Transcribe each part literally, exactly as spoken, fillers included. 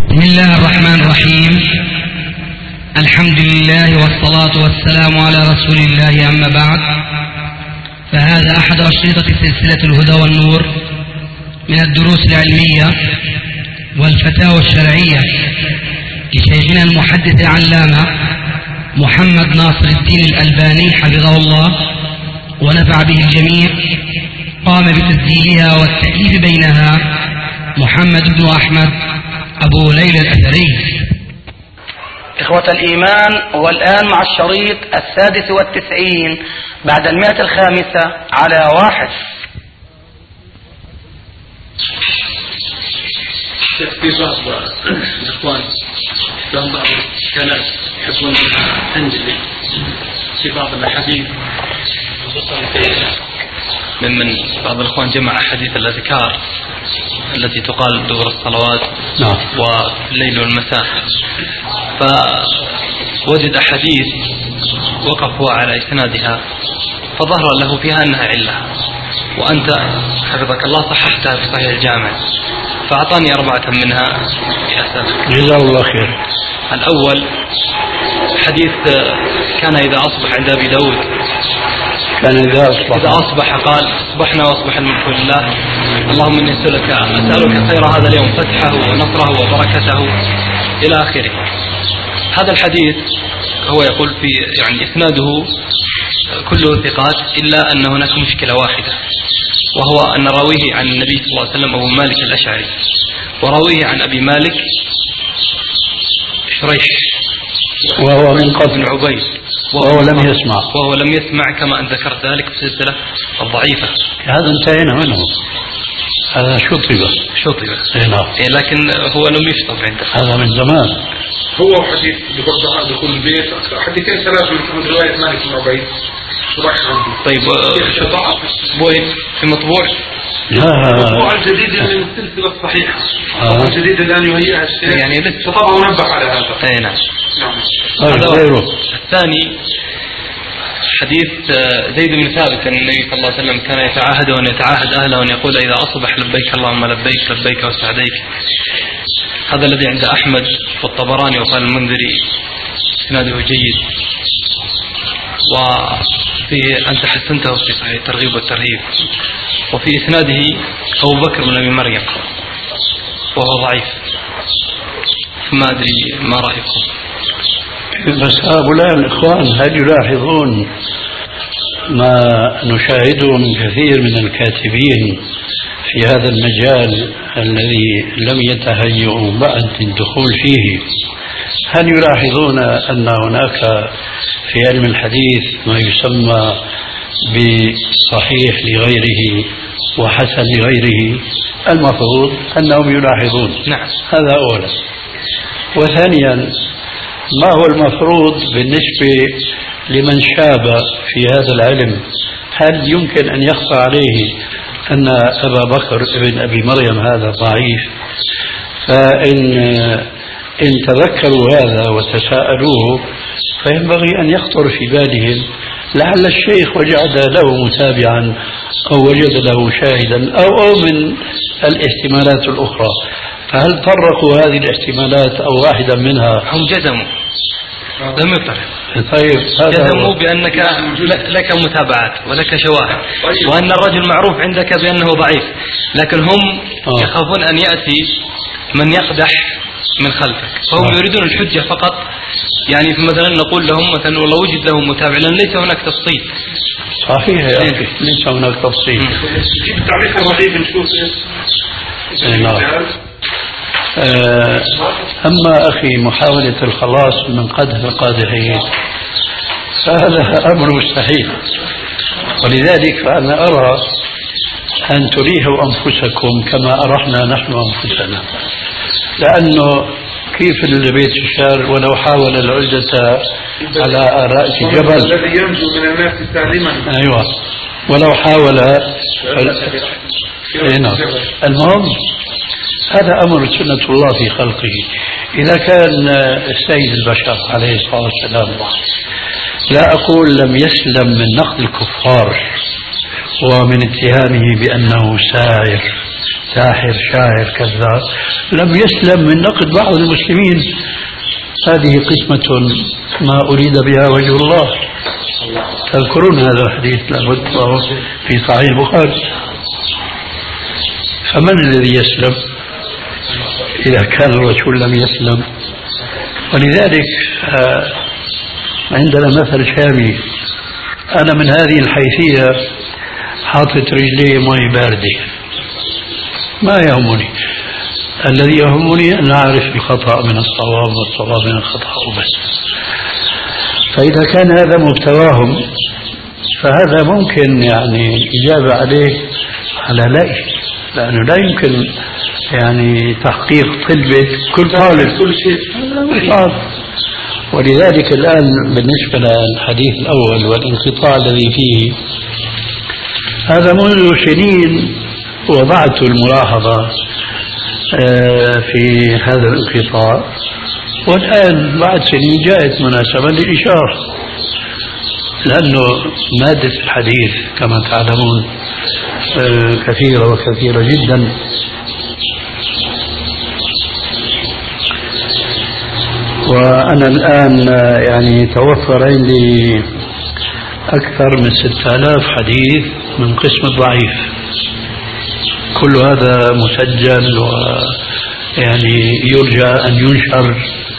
بسم الله الرحمن الرحيم. الحمد لله والصلاة والسلام على رسول الله، أما بعد، فهذا أحد أشرطة سلسلة الهدى والنور من الدروس العلمية والفتاوى الشرعية لشيخنا المحدث العلامة محمد ناصر الدين الألباني حفظه الله ونفع به الجميع. قام بتسجيلها والتأليف بينها محمد بن أحمد أبو ليلى الأثري. إخوة الإيمان، والآن مع الشريط السادس والتسعين بعد المئة الخامسة على واحد. في بعض الإخوان لهم بعض الإشكالات يحبون تنزل في بعض الأحاديث، خصوصا ممن بعض الإخوان جمع أحاديث الأذكار التي تقال دبر الصلوات والليل والمساء، فوجد أحاديث وقف هو على إسنادها فظهر له فيها أنها علة، وأنت حفظك الله صححتها في صحيح الجامع، فأعطاني أربعة منها لأسألك. جزاه الله خير. الأول حديث كان إذا أصبح عند أبي داود، كان إذا أصبح إذا أصبح قال أصبحنا وأصبح الملك لله، اللهم إني أسألك أسألك خير هذا اليوم، فتحه ونصره وبركته إلى آخره. هذا الحديث هو يقول في يعني إسناده كله ثقات، إلا أن هناك مشكلة واحدة، وهو أن راويه عن النبي صلى الله عليه وسلم أبو مالك الأشعري، وراويه عن أبي مالك شريح وهو من قبل عبيد، وهو لم يسمع وهو لم يسمع كما أن ذكرت ذلك في السلسلة الضعيفة. هذا انتهينا منه، هذا شطب شطب إيه، لكن هو لم يشطب عنده، هذا من زمان. هو حديث دخول دخول البيت، حديثين ثلاث من رواية مالك بن عبيد. طيب بوين في مطبوع؟ لا، المطبوع الجديد من السلسلة الصحيحة. المطبوع الجديد الآن يهيئها الشيخ، يعني لسه طبعا ونبه على هذا. أي نعم. طيب غيره. الثاني حديث زيد بن ثابت أن النبي صلى الله عليه وسلم كان يتعاهد وأن يتعاهد أهله وأن يقول إذا أصبح لبيك اللهم لبيك لبيك وسعديك. هذا الذي عند أحمد والطبراني، وقال المنذري إسناده جيد، وفي أنت حسنته في صحيح الترغيب والترهيب، وفي إسناده أبو بكر بن أبي مريم وهو ضعيف، فما أدري ما رأيكم. بس هؤلاء الإخوان هل يلاحظون ما نشاهده من كثير من الكاتبين في هذا المجال الذي لم يتهيئوا بعد الدخول فيه؟ هل يلاحظون أن هناك في علم الحديث ما يسمى بصحيح لغيره وحسن لغيره؟ المفروض أنهم يلاحظون. نعم. هذا أولا. وثانيا، ما هو المفروض بالنسبة لمن شاب في هذا العلم؟ هل يمكن أن يخفى عليه أن أبا بكر ابن أبي مريم هذا ضعيف؟ فإن إن تذكروا هذا وتساءلوه فينبغي أن يخطر في بالهم لعل الشيخ وجد له متابعا أو وجد له شاهدا أو, أو من الاحتمالات الأخرى. فهل طرقوا هذه الاحتمالات أو واحدا منها؟ هم جزموا لم يطرق. طيب جزموا بأنك لك متابعات ولك شواهد، وأن الرجل معروف عندك بأنه ضعيف، لكن هم آه. يخافون أن يأتي من يقدح من خلفك، فهم آه. يريدون الحجة فقط. يعني مثلا نقول لهم مثلا والله وجد له متابع، لأن ليس هناك تفصيل. صحيح يا أخي، ليس هناك تفصيل. في التعليق الرهيب نشوف أما أخي محاولة الخلاص من قدح القادحين فهذا أمر مستحيل، ولذلك فأنا أرى أن تريحوا أنفسكم كما أرحنا نحن أنفسنا، لأنه كيف البيت الشعر ولو حاول العزة على رأس جبل الذي ينجو من الناس سالما. أيوة، ولو حاول المهم هذا أمر سنة الله في خلقه. إذا كان السيد البشر عليه الصلاة والسلام لا أقول لم يسلم من نقد الكفار ومن اتهامه بأنه سائر ساحر شاعر كذاب لم يسلم من نقد بعض المسلمين. هذه قسمة ما أريد بها وجه الله. تذكرون هذا الحديث لابد في صحيح البخاري. فمن الذي يسلم إذا كان الرسول لم يسلم؟ ولذلك عندنا مثل شامي، أنا من هذه الحيثية حاطط رجلي مي باردة ما يهمني، الذي يهمني أن أعرف الخطأ من الصواب والصواب من الخطأ وبس. فإذا كان هذا مبتواهم فهذا ممكن يعني الإجابة عليه على لا، لأنه لا يمكن يعني تحقيق طلبة كل طالب كل شيء. ولذلك الآن بالنسبة للحديث الأول والانقطاع الذي فيه، هذا منذ سنين وضعت الملاحظة في هذا الانقطاع، والآن بعد سنين جاءت مناسبة للإشارة، لأنه مادة الحديث كما تعلمون كثيرة وكثيرة جدا. وأنا الآن يعني توفر عندي أكثر من ستة آلاف حديث من قسم الضعيف، كل هذا مسجل ويعني يرجى أن ينشر.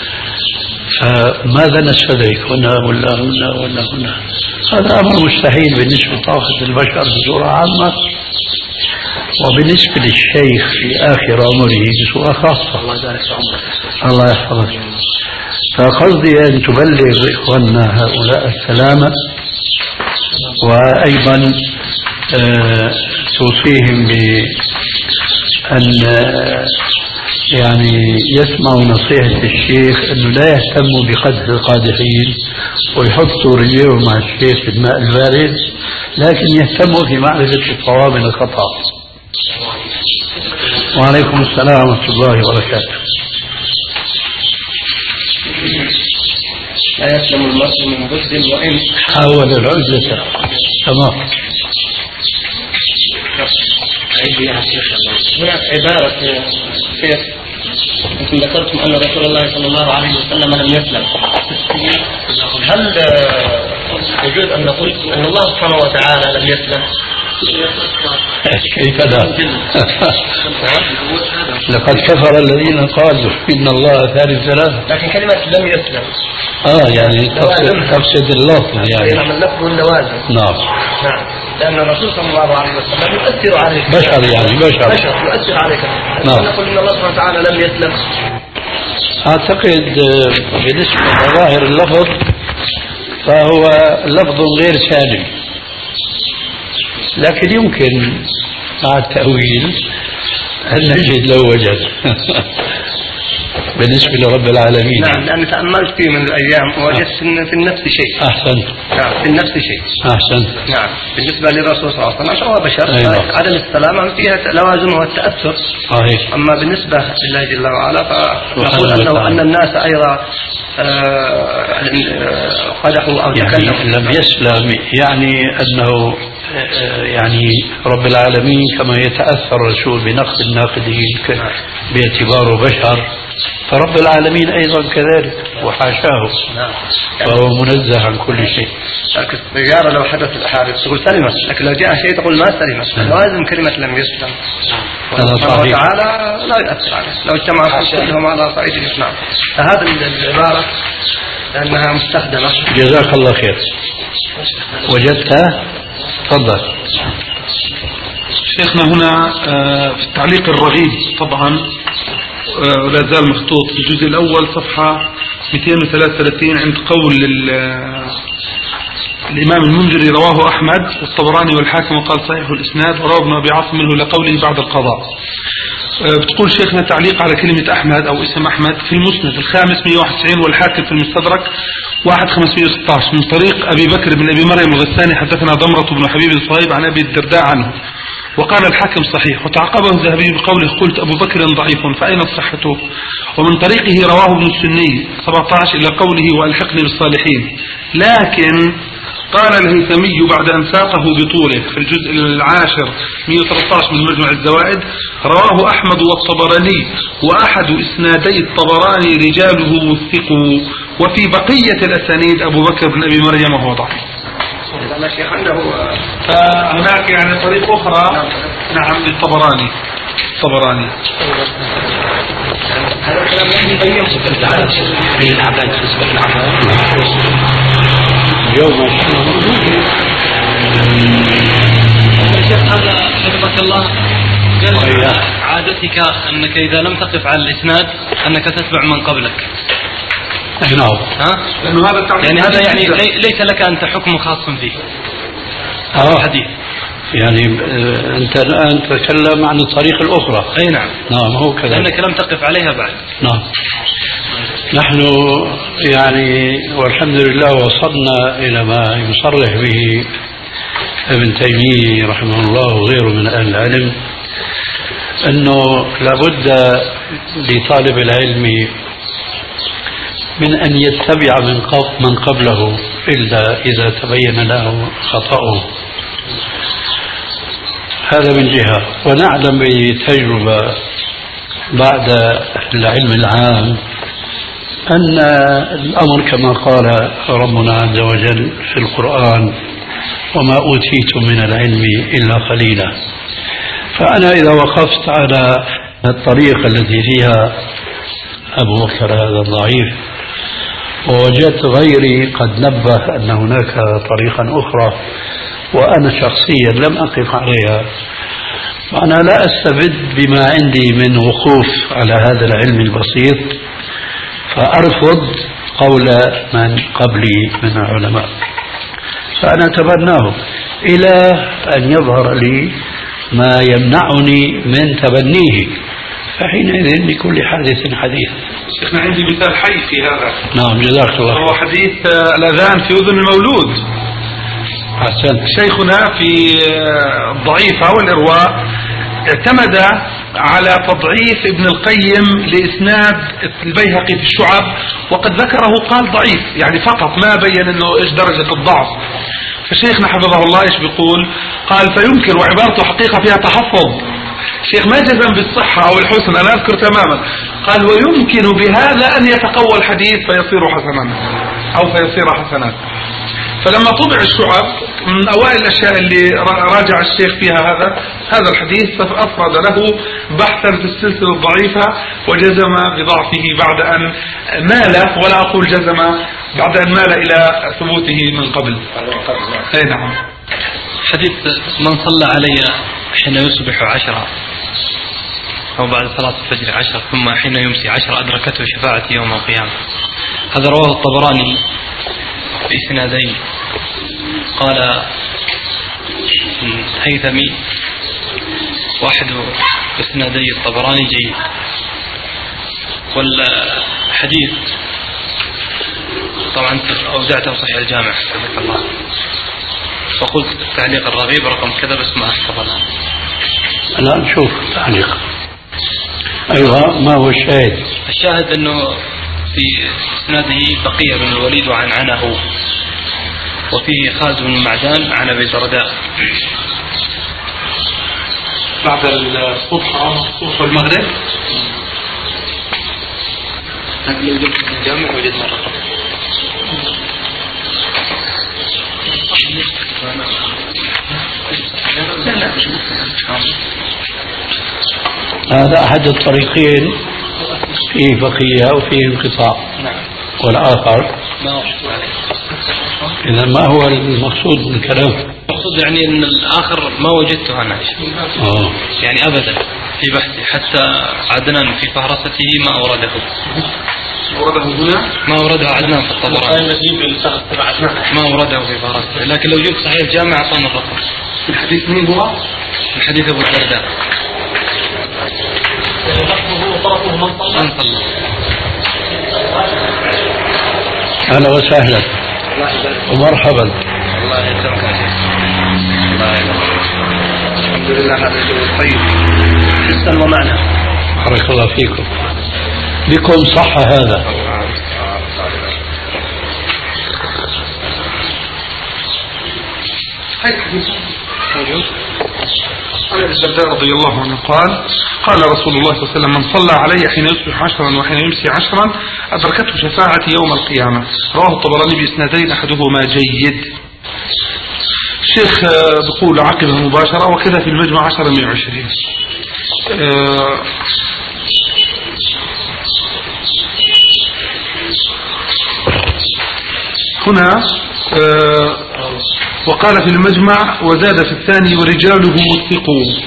فماذا نستدرك هنا ولا هنا ولا هنا؟ هذا أمر مستحيل بالنسبة لطاقة البشر بصورة عامة، وبالنسبة للشيخ في آخر عمره بصورة خاصة. الله يحفظك. فقصدي أن تبلغ إخواننا هؤلاء السلامة، وأيضا آه توصيهم بأن آه يعني يسمعوا نصيحة الشيخ أنه لا يهتموا بقدح القادحين ويحطوا رجليهم مع الشيخ بالماء البارد، لكن يهتموا في معرفة الصواب من الخطأ. وعليكم السلام ورحمة الله وبركاته. لا يسلم المرء من بد وإن حاول العزة. تمام. هناك عبارة شيخ، أنتم ذكرتم أن رسول الله صلى الله عليه وسلم لم يسلم. هل يجوز أن نقول أن الله سبحانه وتعالى لم يسلم؟ كيف لا؟ لقد كفر الذين قالوا إن الله ثالث ثلاثة. لكن كلمة لم يسلم آه يعني تفسد اللفظ يعني. نعم، اللفظ واللوازم. نعم. نعم، لأن الرسول صلى الله عليه وسلم يؤثر عليك. بشر يعني بشر. بشر يؤثر عليك. نعم. نقول إن الله سبحانه وتعالى لم يسلم. أعتقد بالنسبة لظاهر اللفظ فهو لفظ غير سالم، لكن يمكن مع التأويل أن نجد له وجه بالنسبة لرب العالمين. نعم، لأن تأملت فيه من الأيام ووجدت أن في النفس شيء. أحسن. نعم، في النفس شيء. أحسن. نعم، بالنسبة للرسول صلى الله عليه وسلم هو بشر. أيوة. عدم السلامة فيها لوازم والتأثر. صحيح. أما بالنسبة لله جل وعلا فنقول أنه أن الناس أيضا قدحوا أو تكلموا. يعني لم يسلم يعني أنه يعني رب العالمين كما يتأثر الرسول بنقد الناقدين باعتباره بشر، فرب العالمين أيضا كذلك وحاشاه، فهو منزه عن كل شيء. لكن السيارة لو حدث الحادث تقول سلمت، لكن لو جاء شيء تقول ما سلمت. لازم كلمة لم يسلم. الله تعالى لا يؤثر عليه لو اجتمع كلهم على صعيد الإسلام. فهذه العبارة لأنها مستخدمة. جزاك الله خير. وجدتها؟ تفضل. شيخنا هنا في التعليق الرغيب طبعا ولا زال مخطوط في الجزء الأول صفحة مئتين وثلاثة وثلاثين عند قول الإمام المنذري رواه أحمد والطبراني والحاكم وقال صحيح الإسناد، وروى ابن أبي عاصم منه لقوله بعد القضاء. بتقول شيخنا تعليق على كلمة أحمد أو اسم أحمد في المسند الخامس مئة وواحد وتسعين والحاكم في المستدرك واحد خمسمئة وستة عشر من طريق أبي بكر بن أبي مريم الغساني حدثنا ضمرة بن حبيب الصهيب عن أبي الدرداء عنه، وقال الحاكم صحيح، وتعقبه الذهبي بقوله قلت أبو بكر ضعيف فأين صحته؟ ومن طريقه رواه ابن السني سبعة عشر إلى قوله وألحقني بالصالحين، لكن قال الهيثمي بعد أن ساقه بطوله في الجزء العاشر مئة وثلاثة عشر من مجمع الزوائد: رواه أحمد والطبراني وأحد إسنادي الطبراني رجاله وثقوا، وفي بقية الأسانيد أبو بكر بن أبي مريم وهو ضعيف. فهناك يعني طريق أخرى نعم للطبراني الطبراني. هذا الكلام لم يبين صفة العباد بالنسبة للعباد اليوم. هذا حفظك الله عادتك أنك إذا لم تقف على الإسناد أنك تتبع من قبلك. نعم. ها؟ لأنه هذا يعني هذا يعني ليس لك أنت حكم خاص فيه. آه. الحديث. يعني أنت الآن تتكلم عن الطريق الأخرى. أي نعم. نعم هو كذا. لأنك لم تقف عليها بعد. نعم. نحن يعني والحمد لله وصلنا إلى ما يصرح به ابن تيمية رحمه الله وغيره من أهل العلم، أنه لابد لطالب العلم من أن يتبع من من قبله إلا إذا تبين له خطأه. هذا من جهة. ونعلم بتجربة بعد العلم العام أن الأمر كما قال ربنا عز وجل في القرآن: وما أوتيتم من العلم إلا قليلا. فأنا إذا وقفت على الطريقة التي فيها أبو بكر هذا الضعيف ووجدت غيري قد نبه أن هناك طريقا أخرى وأنا شخصيا لم أقف عليها، وأنا لا أستبد بما عندي من وقوف على هذا العلم البسيط، فأرفض قول من قبلي من العلماء، فأنا أتبناه إلى أن يظهر لي ما يمنعني من تبنيه، فحينئذ لكل حادث حديث. شيخنا عندي مثال حي في هذا. نعم جزاك الله. هو حديث الأذان في أذن المولود. أحسنت. شيخنا في الضعيفة والإرواء اعتمد على تضعيف ابن القيم لإسناد البيهقي في الشعب، وقد ذكره قال ضعيف يعني فقط، ما بين انه ايش درجة الضعف. فشيخنا حفظه الله ايش بيقول؟ قال فيمكن، وعبارته حقيقة فيها تحفظ، شيخ ما جزم بالصحة او الحسن، انا اذكر تماما، قال ويمكن بهذا ان يتقوى الحديث فيصير حسنا او فيصير حسنا. فلما طبع الشعب من أوائل الأشياء اللي راجع الشيخ فيها هذا هذا الحديث، فأفرد له بحثا في السلسلة الضعيفة وجزم بضعفه بعد أن مال، ولا أقول جزم، بعد أن مال إلى ثبوته من قبل. أي نعم. حديث من صلى علي حين يصبح عشرة أو بعد صلاة الفجر عشرة ثم حين يمسي عشرة أدركته شفاعتي يوم القيامة، هذا رواه الطبراني بإسنادين. قال الهيثمي واحد إسنادي الطبراني جيد، والحديث طبعا أودعته صحيح الجامع حفظك الله، وقلت تعليق الرغيب رقم كذا بس ما أحفظنا. لا نشوف تعليق. أيوة ما هو الشاهد؟ الشاهد أنه في إسناده بقية بن الوليد وعن عنه، وفيه خالد بن معدان عن أبي الدرداء بعد الصبح والمغرب. لكن لو جبت من الجامع وجدنا الرقم. هذا أحد الطريقين فيه بقية وفيه انقطاع، والآخر إذا ما هو المقصود من الكلام؟ المقصود يعني أن الآخر ما وجدته أنا أوه. يعني أبدا في بحثي، حتى عدنان في فهرسته ما أورده أورده هنا، ما أورده عدنان في الطبراني، ما أورده في فهرسته، لكن لو جبت صحيح الجامع أعطانا الرقم. الحديث مين هو؟ الحديث أبو الدرداء. أهلا وسهلا ومرحبا. الله يسلمك يا شيخ. الله يسلمك. الحمد لله هذا شيء طيب حسا ومعنى. بارك الله فيكم. بكم صح هذا. عن ابي الدرداء رضي الله عنه قال قال رسول الله صلى الله عليه وسلم من صلى علي حين يصبح عشرا وحين يمسي عشرا أدركته شفاعتي يوم القيامة. رواه الطبراني بإسنادين أحدهما جيد. الشيخ بيقول عقبها مباشرة وكذا في المجمع عشرة من عشرين. أه هنا أه وقال في المجمع وزاد في الثاني ورجاله وثقوا.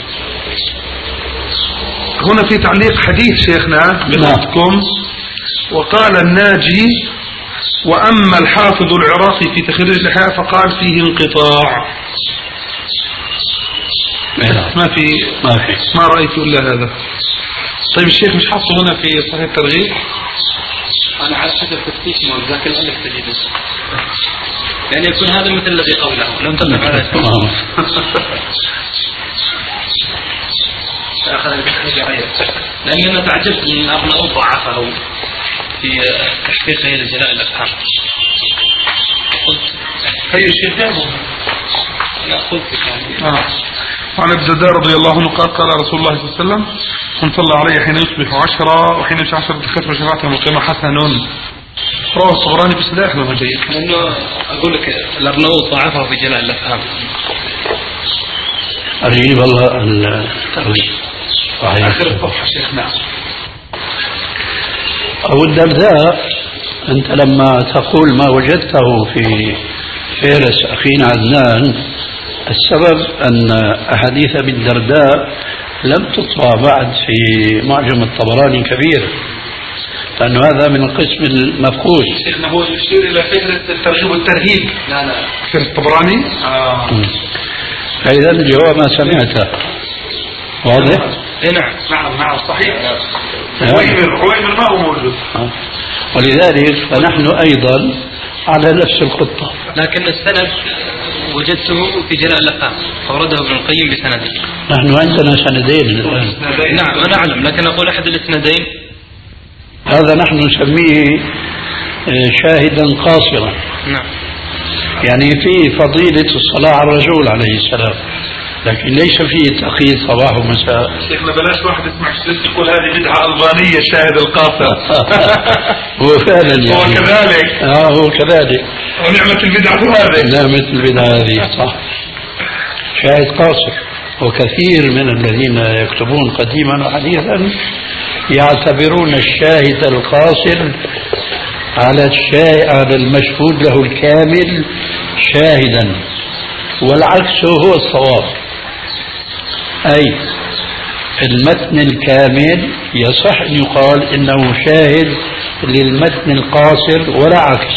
هنا في تعليق حديث شيخنا بنقطكم وقال الناجي وأما الحافظ العراقي في تخريج الإحياء فقال فيه انقطاع. ما في ما في ما رأيت إلا هذا. طيب الشيخ مش حاطه هنا في صحيح الترغيب؟ أنا على حسب تفتيش ما ذاك الألف تجده يعني يكون هذا مثل الذي قبله لم تنبه على اسمه لأني أنا تعجبت من أبناء ضعفه في تحقيقه لجلاء الأفهام. قلت هي الشيخ جابه. لا قلت يعني آه. وعن ابي الدرداء رضي الله عنه قال قال رسول الله صلى الله عليه وسلم من صلى علي حين يصبح عشرة وحين يمسي عشرة دخلت شفاعته يوم القيامة حسن. رواه الطبراني بسلاح لما جيد. لأنه أقول لك الأرناؤوط ضعفه في جلاء الأفهام. أرجيب الله التأويل آخر الصفحة شيخنا. أبو الدرداء أنت لما تقول ما وجدته في فهرس أخينا عدنان السبب أن أحاديث أبي الدرداء لم تطبع بعد في معجم الطبراني كبير لأنه هذا من القسم المفقود. شيخنا هو يشير إلى فكرة الترغيب والترهيب. لا لا في الطبراني. آه. فإذا الجواب ما سمعته واضح؟ نعم نعم نعم صحيح. عويمر عويمر ما هو موجود. آه. ولذلك فنحن أيضا على نفس الخطة. لكن السند وجدته في جلاء الأفهام أورده ابن القيم بسنده. نحن عندنا سندين الآن. نعم أنا أعلم لكن أقول أحد الاسندين هذا نحن نسميه شاهدا قاصرا. نعم. يعني فيه فضيلة الصلاة على الرسول عليه السلام لكن ليس فيه تقييد صباح ومساء. شيخنا بلاش واحد يسمع شيخ يقول هذه بدعة ألبانية الشاهد القاصر. هو فعلا يعني هو كذلك. اه هو كذلك. ونعمة البدعة هذه. نعمة البدعة هذه صح. شاهد قاصر وكثير من الذين يكتبون قديما وحديثا يعتبرون الشاهد القاصر على الشاهد على المشهود له الكامل شاهدا والعكس هو الصواب. أي المتن الكامل يصح أن يقال إنه شاهد للمتن القاصر ولا عكس.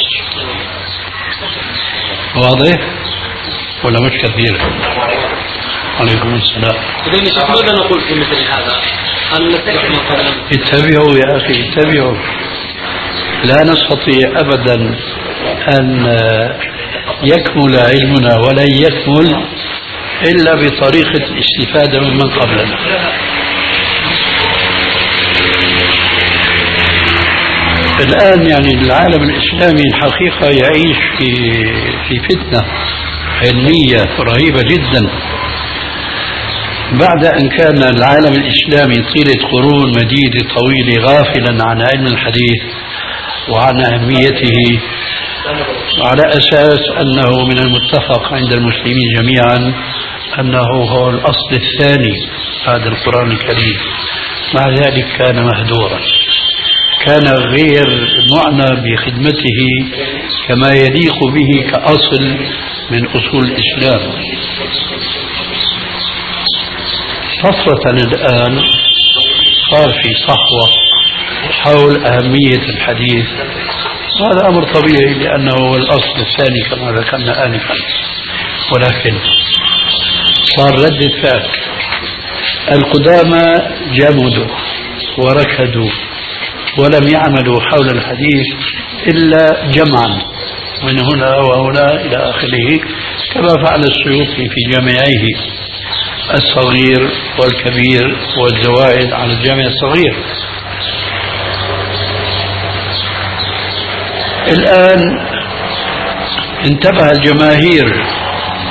واضح ولا مش كثير؟ عليكم السلام. إذا ماذا نقول في مثل هذا؟ هل نتبع مثلا؟ اتبعوا يا أخي اتبعوا. لا نستطيع أبدا أن يكمل علمنا ولن يكمل إلا بطريقة الاستفادة ممن قبلنا. الآن يعني العالم الإسلامي الحقيقة يعيش في في فتنة علمية رهيبة جدا بعد أن كان العالم الإسلامي طيلة قرون مديدة طويلة غافلا عن علم الحديث وعن أهميته على أساس أنه من المتفق عند المسلمين جميعا أنه هو الأصل الثاني بعد القرآن الكريم. مع ذلك كان مهدورا كان غير معنى بخدمته كما يليق به كأصل من أصول الإسلام. صفوة الآن صار في صحوة حول أهمية الحديث. هذا أمر طبيعي لأنه هو الأصل الثاني كما ذكرنا آنفا ولكن صار ردة فعل. القدامى جمدوا وركدوا ولم يعملوا حول الحديث إلا جمعا من هنا وهنا إلى آخره كما فعل السيوطي في جامعيه الصغير والكبير والزوائد على الجامع الصغير. الآن انتبه الجماهير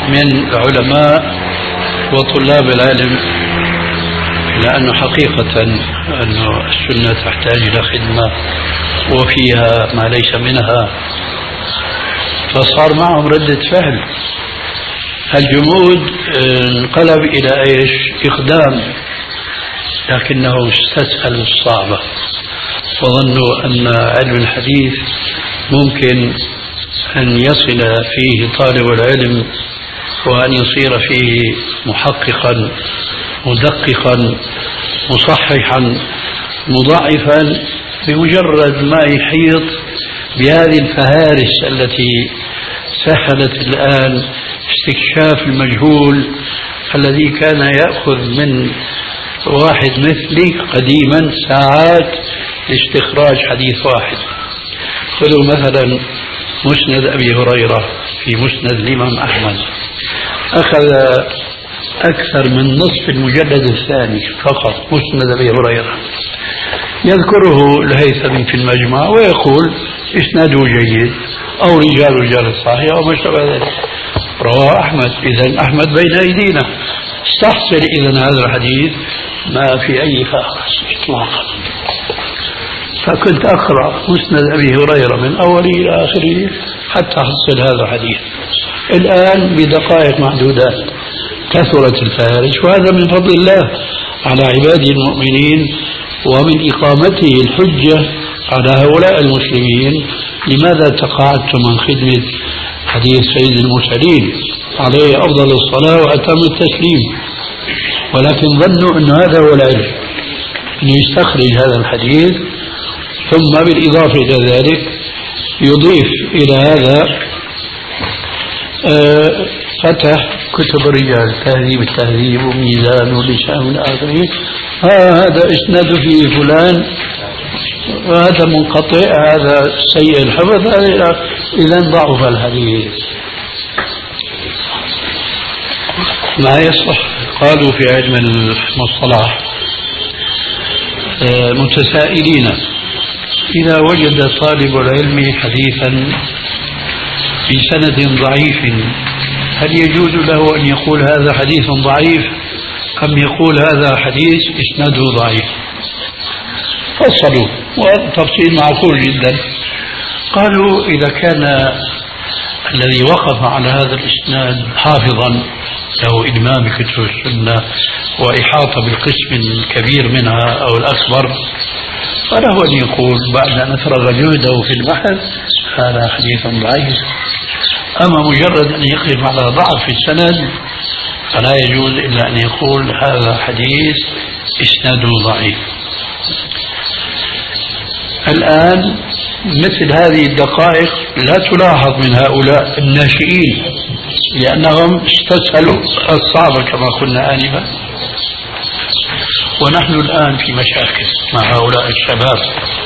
من العلماء وطلاب العلم، لأنه حقيقة أنه السنة تحتاج إلى خدمة وفيها ما ليس منها، فصار معهم ردة فعل. الجمود انقلب إلى إيش؟ إقدام، لكنهم استسهلوا الصعبة وظنوا أن علم الحديث ممكن أن يصل فيه طالب العلم وأن يصير فيه محققا مدققا مصححا مضاعفا بمجرد ما يحيط بهذه الفهارس التي سهلت الآن استكشاف المجهول الذي كان يأخذ من واحد مثلي قديما ساعات لاستخراج حديث واحد. خذوا مثلا مسند أبي هريرة في مسند الإمام أحمد، أخذ أكثر من نصف المجلد الثاني فقط مسند أبي هريرة، يذكره الهيثمي في المجمع ويقول إسناده جيد أو رجال رجال الصحيح أو ما شابه ذلك، رواه أحمد. إذن أحمد بين أيدينا، استحصل إذن هذا الحديث ما في أي فارس إطلاقا. فكنت أقرأ مسند أبي هريرة من أوله إلى آخره حتى أحصل هذا الحديث. الآن بدقائق معدودات كثرت الفهارس، وهذا من فضل الله على عباده المؤمنين ومن إقامته الحجة على هؤلاء المسلمين. لماذا تقاعدتم عن خدمة حديث سيد المرسلين عليه أفضل الصلاة وأتم التسليم؟ ولكن ظنوا أن هذا هو العلم، أن يستخرج هذا الحديث ثم بالإضافة إلى ذلك يضيف إلى هذا آه فتح كتب الرجال، تهذيب التهذيب وميزان ولسان من آخره، آه هذا إسناد فيه فلان وهذا منقطع، هذا سيء الحفظ، هذا إذا ضعف الحديث. ما يصح. قالوا في علم المصطلح آه متسائلين: إذا وجد طالب العلم حديثا بسند ضعيف هل يجوز له أن يقول هذا حديث ضعيف أم يقول هذا حديث إسناده ضعيف؟ فصلوا، والتفصيل معقول جدا. قالوا إذا كان الذي وقف على هذا الإسناد حافظا له إلمام بكتب السنة وإحاطة بالقسم الكبير منها أو الأكبر، فله أن يقول بعد أن أفرغ جهده في البحث هذا حديث ضعيف. أما مجرد أن يقف على ضعف في السند فلا يجوز إلا أن يقول هذا حديث إسناده ضعيف. الآن مثل هذه الدقائق لا تلاحظ من هؤلاء الناشئين لأنهم استسهلوا الصعب كما قلنا آنفا، ونحن الآن في مشاكل مع هؤلاء الشباب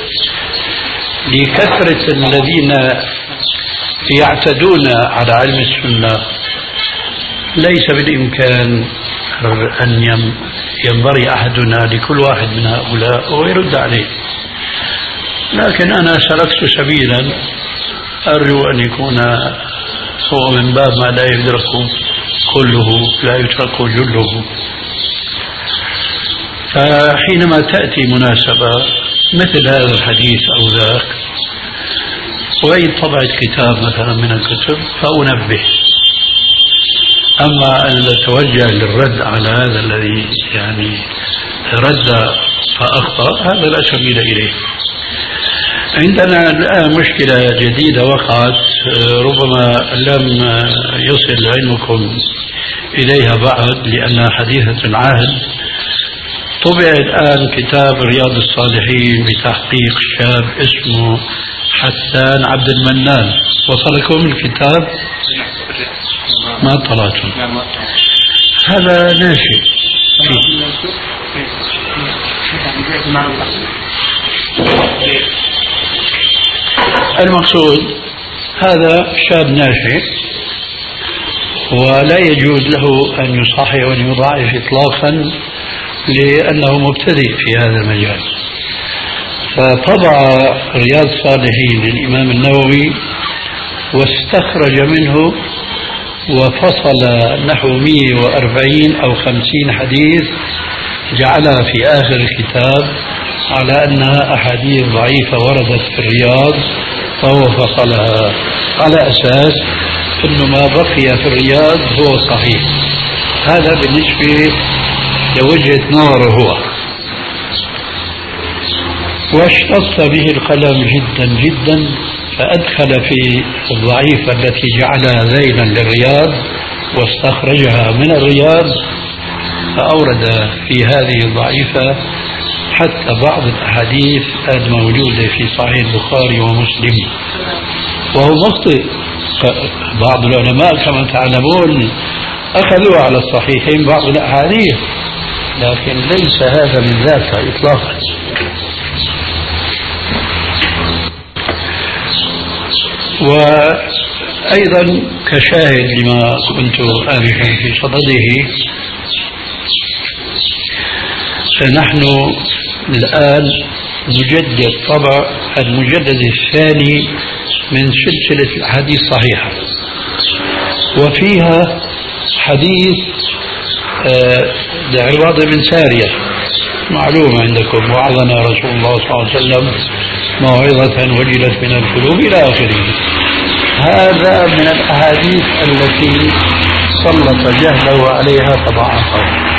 لكثرة الذين يعتدون على علم السنة. ليس بالإمكان أن ينبري أحدنا لكل واحد من هؤلاء ويرد عليه، لكن أنا سلكت سبيلا أرجو أن يكون هو من باب ما لا يدرك كله لا يترك جله. فحينما تأتي مناسبة مثل هذا الحديث أو ذاك وإن طبعت كتاب مثلا من الكتب فأنبه. أما أن نتوجه للرد على هذا الذي يعني رد فأخطأ هذا لا سبيل إليه. عندنا الآن مشكلة جديدة وقعت ربما لم يصل علمكم إليها بعد لأنها حديثة العهد. طبع الآن كتاب رياض الصالحين بتحقيق شاب اسمه حسان عبد المنان. وصلكم الكتاب؟ ما طلعتم. هذا ناشئ فيه. المقصود هذا شاب ناشئ ولا يجوز له أن يصحح وأن يضاعف إطلاقا لأنه مبتدئ في هذا المجال. فطبع رياض الصالحين للإمام النووي واستخرج منه وفصل نحو مئة وأربعين أو خمسين حديث جعلها في آخر الكتاب على أنها أحاديث ضعيفة وردت في الرياض، فهو فصلها على أساس أنه ما بقي في الرياض هو صحيح. هذا بالنسبة لوجهة نظره هو، واشتط به القلم جدا جدا، فأدخل في الضعيفة التي جعلها ذيلا للرياض واستخرجها من الرياض، فأورد في هذه الضعيفة حتى بعض الأحاديث الموجودة في صحيح البخاري ومسلم، وهو مخطئ. بعض العلماء كما تعلمون أخذوا على الصحيحين بعض الأحاديث، لكن ليس هذا من ذاك إطلاقا. وأيضا كشاهد لما كنت آنفا في صدده، فنحن الآن نجدد طبع المجدد الثاني من سلسلة الأحاديث الصحيحة، وفيها حديث لعبادة بن سارية معلوم عندكم: وعظنا رسول الله صلى الله عليه وسلم موعظة وجلت من القلوب إلى آخره. هذا من الأحاديث التي سلط جهله عليها فضعفه.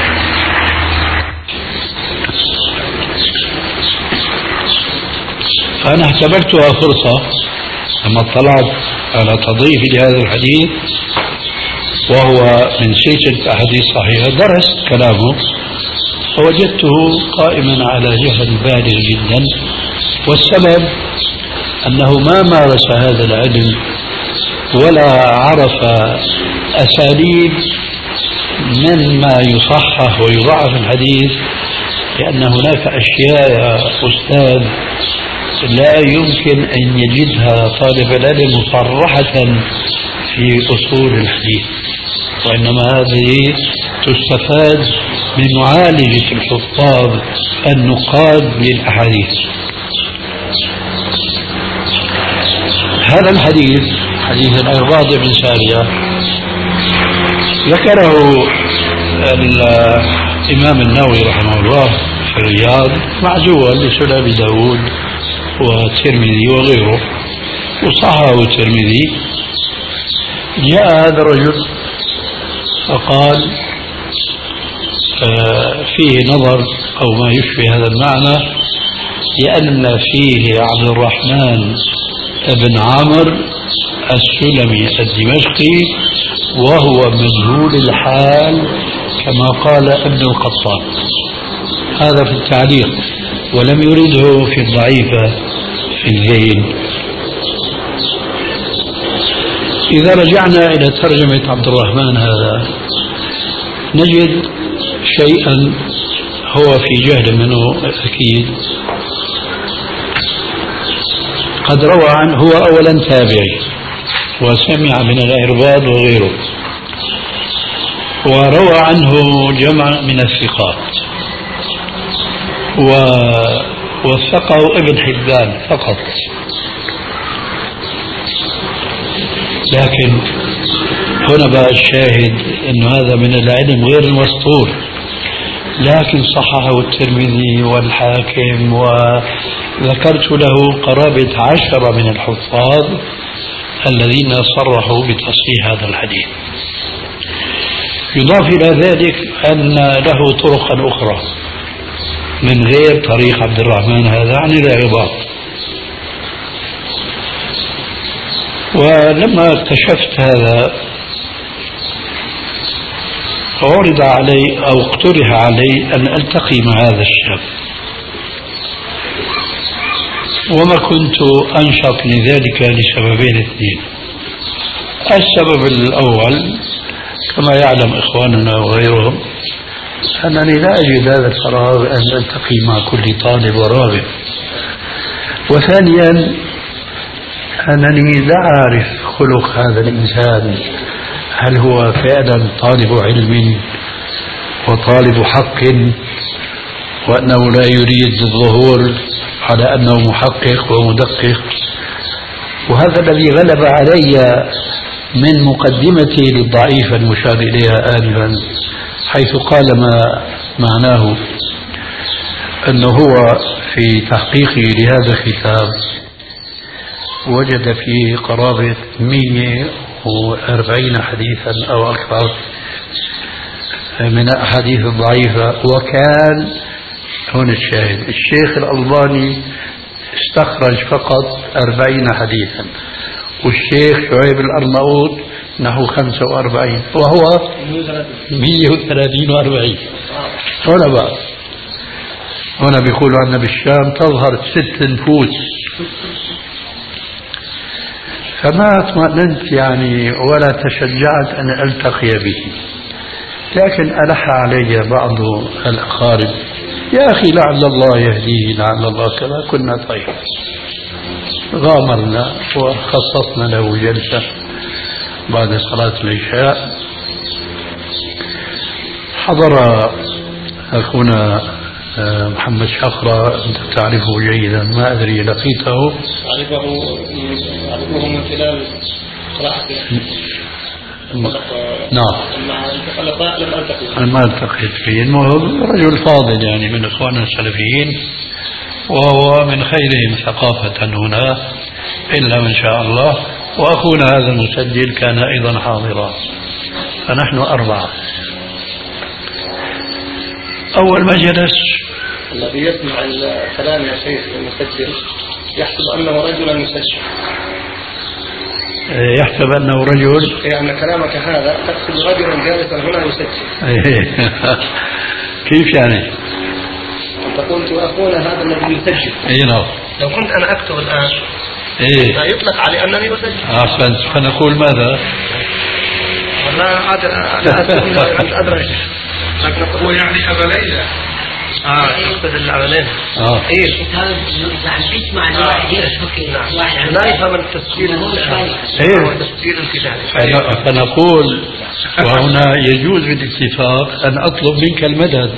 فأنا اعتبرتها فرصة لما اطلعت على تضييفي لهذا الحديث، وهو من سلسلة أحاديث صحيحة، درست كلامه فوجدته قائما على جهل بالغ جدا. والسبب أنه ما مارس هذا العلم ولا عرف أساليب من ما يصحح ويضعف الحديث، لأن هناك أشياء يا أستاذ لا يمكن أن يجدها طالب العلم مصرحة في أصول الحديث، وإنما هذه تستفاد من معالجة الحفاظ النقاد للأحاديث. هذا الحديث حديث العرباض بن سارية ذكره الإمام النووي رحمه الله في الرياض معزوا لسنن أبي داود والترمذي وغيره، وصححه الترمذي. جاء هذا الرجل فقال آه فيه نظر أو ما يشبه هذا المعنى، لأن فيه عبد الرحمن بن عمرو السلمي الدمشقي وهو مجهول الحال كما قال ابن القطان. هذا في التعليق، ولم يرده في الضعيفة في الذيل. إذا رجعنا إلى ترجمة عبد الرحمن هذا نجد شيئا هو في جهل منه أكيد. قد روى عنه هو أولا تابعي وسمع من العرباض وغيره، وروى عنه جمع من الثقات ووثقه ابن حبان فقط. لكن هنا بقى الشاهد أن هذا من العلم غير المسطور، لكن صححه الترمذي والحاكم، وذكرت له قرابة عشرة من الحفاظ الذين صرحوا بتصحيح هذا الحديث. يضاف إلى ذلك أن له طرقا أخرى من غير طريق عبد الرحمن هذا عن العباط. ولما اكتشفت هذا عرض علي أو اقترح علي أن ألتقي مع هذا الشاب، وما كنت أنشط لذلك لسببين اثنين. السبب الأول كما يعلم إخواننا وغيرهم أنني لا أجد هذا الفراغ أن ألتقي مع كل طالب وراغب، وثانيا أنني لا أعرف خلق هذا الإنسان، هل هو فعلا طالب علم وطالب حق وأنه لا يريد الظهور على أنه محقق ومدقق. وهذا الذي غلب علي من مقدمتي للضعيف المشار إليها آنفا، حيث قال ما معناه أنه هو في تحقيقه لهذا الكتاب وجد فيه قرابة مئة وأربعين حديثا أو أكثر من الأحاديث الضعيفة. وكان هون الشاهد، الشيخ الألباني استخرج فقط أربعين حديثا، والشيخ شعيب الأرناؤوط نحو خمسة وأربعين، وهو مئة وثلاثين وأربعين. هنا بقى هنا بيقولوا عنا بالشام تظهر ست نفوس. فما اطمأننت يعني ولا تشجعت أن ألتقي به، لكن ألح علي بعض الأقارب: يا أخي لعل الله يهديه، لعل الله كذا. كنا طيب، غامرنا وخصصنا له جلسة بعد صلاة العشاء. حضر أخونا محمد شقرة، أنت تعرفه جيدا، ما أدري لقيته؟ أعرفه أعرفه من خلال قراءته. نعم. أنا ما التقيت فيه. المهم رجل فاضل يعني من إخواننا السلفيين، وهو من خيرهم ثقافة هنا إلا من شاء الله. وأخونا هذا المسجل كان أيضا حاضرا، فنحن أربعة. أول ما جلس الذي يسمع الكلام يا شيخ المسجل يحسب أنه رجلا مسجل، يحسب أنه رجل، يعني كلامك هذا تقصد رجلا جالسا هنا يسجل. كيف يعني؟ تقول أخونا هذا الذي يسجل. اي نعم. لو كنت أنا أكتب الآن ايه لا يطلق علي أنني أسجل. أحسنت. فنقول ماذا؟ لا أدري أدرج، لكن هو يعني أبا ليلى. اه يقصد العملين. اه ايه يسمع الواحد واحد لا يفهم التسجيل. ايه تسجيل الكتاب. فنقول وهنا يجوز بالاتفاق أن أطلب منك المدد.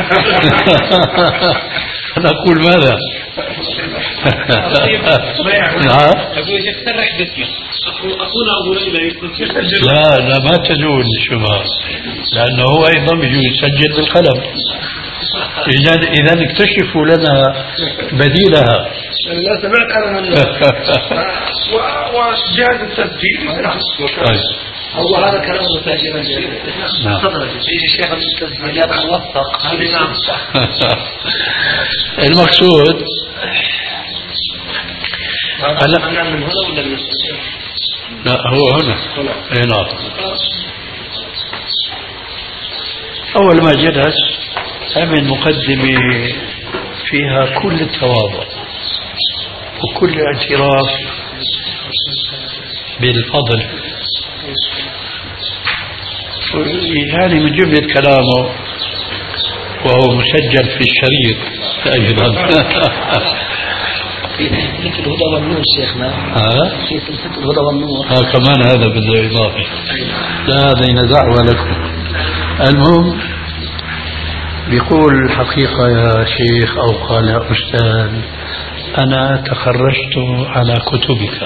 نقول ماذا؟ أقول شيخ سرح باسمه أخونا أبو ليلى يكون لا لا ما تجوز الشبهة، لأنه هو أيضا يجوز يسجل بالقلم. إذا إذا اكتشفوا لنا بديلها. لا سمعت أنا من وجهاز التسجيل. هو هذا كلام مسجل. تفضل يجي الشيخ التسجيلات موثق. المقصود هلا من هنا ولا من السجل؟ لا هو هنا. هنا أول ما جلس عمل مقدمة فيها كل التواضع وكل الاعتراف بالفضل، يعني من جملة كلامه وهو مسجل في الشريط أيضا. في سلسلة الهدى والنور شيخنا. ها؟ في سلسلة الهدى والنور. ها كمان هذا بده إضافة. لا هذا دعوة لكم. المهم بيقول الحقيقة يا شيخ أو قال يا أستاذ، أنا تخرجت على كتبك،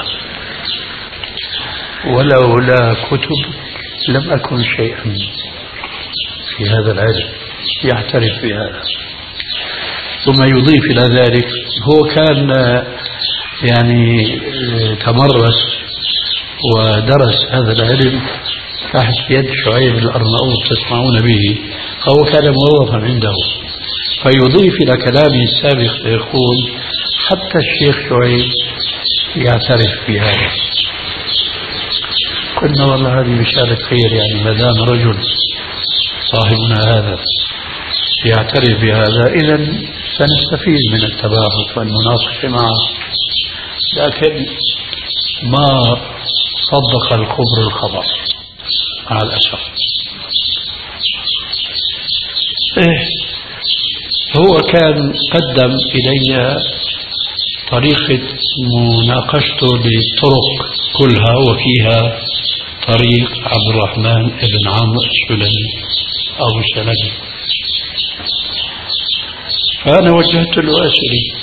ولولا كتب لم أكن شيئا في هذا العلم. يعترف بهذا، ثم يضيف إلى ذلك هو كان يعني تمرس ودرس هذا العلم تحت يد شعيب الأرناؤوط تسمعون به، فهو كان موظفا عنده. فيضيف إلى كلامه السابق يقول حتى الشيخ شعيب يعترف بهذا. قلنا والله هذه بشارة خير، يعني ما دام رجل صاحبنا هذا يعترف بهذا إذا سنستفيد من التباحث والمناقشة معه. لكن ما صدق الخبر الخبر مع الأسف. إيه هو كان قدم إلي طريقة مناقشته للطرق كلها، وفيها طريق عبد الرحمن بن عمرو السلمي أو السلمي. فأنا وجهت له أسئلة،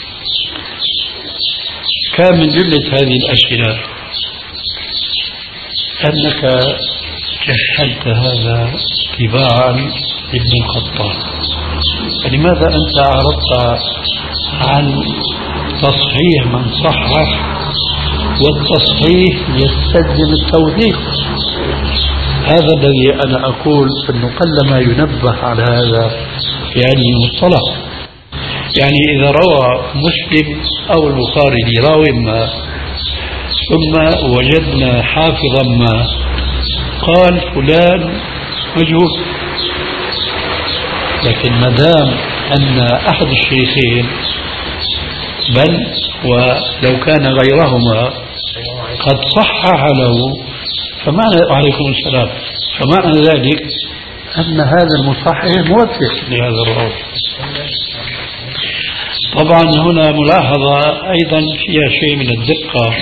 كان من جملة هذه الأسئلة أنك جهلت هذا تباعا لابن القطان، فلماذا أنت أعرضت عن تصحيح من صحح، والتصحيح يستلزم التوثيق؟ هذا الذي أنا أقول أنه قلما ينبه على هذا في علم المصطلح. يعني إذا روى مسلم أو البخاري لراوي ما ثم وجدنا حافظا ما قال فلان مجهول، لكن ما دام أن أحد الشيخين بل ولو كان غيرهما قد صحح له فمعنى عليكم السلام فمعنى ذلك أن هذا المصحح موثق لهذا الراوي. طبعا هنا ملاحظة أيضا فيها شيء من الدقة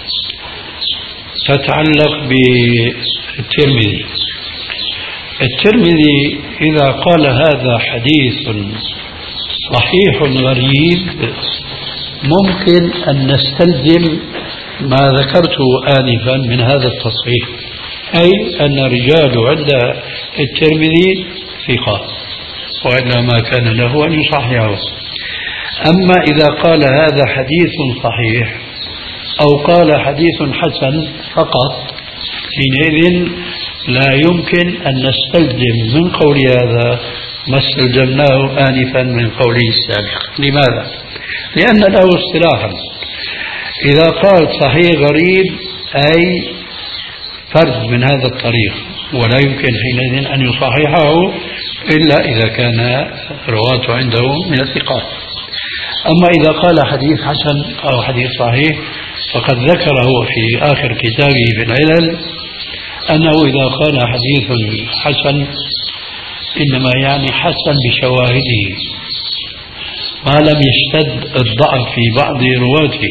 تتعلق بالترمذي. الترمذي إذا قال هذا حديث صحيح غريب ممكن أن نستلزم ما ذكرته آنفا من هذا التصحيح، أي أن رجال عند الترمذي ثقات وإلا ما كان له أن يصححه. أما إذا قال هذا حديث صحيح أو قال حديث حسن فقط حينئذ لا يمكن أن نستلزم من قول هذا ما استلزمناه آنفا من قوله السابق. لماذا؟ لأن له اصطلاحا إذا قال صحيح غريب أي فرد من هذا الطريق ولا يمكن حينئذ أن يصححه إلا إذا كان رواته عنده من الثقات. أما إذا قال حديث حسن أو حديث صحيح فقد ذكره في آخر كتابه في العلل أنه إذا قال حديث حسن إنما يعني حسن بشواهده ما لم يشتد الضعف في بعض رواته.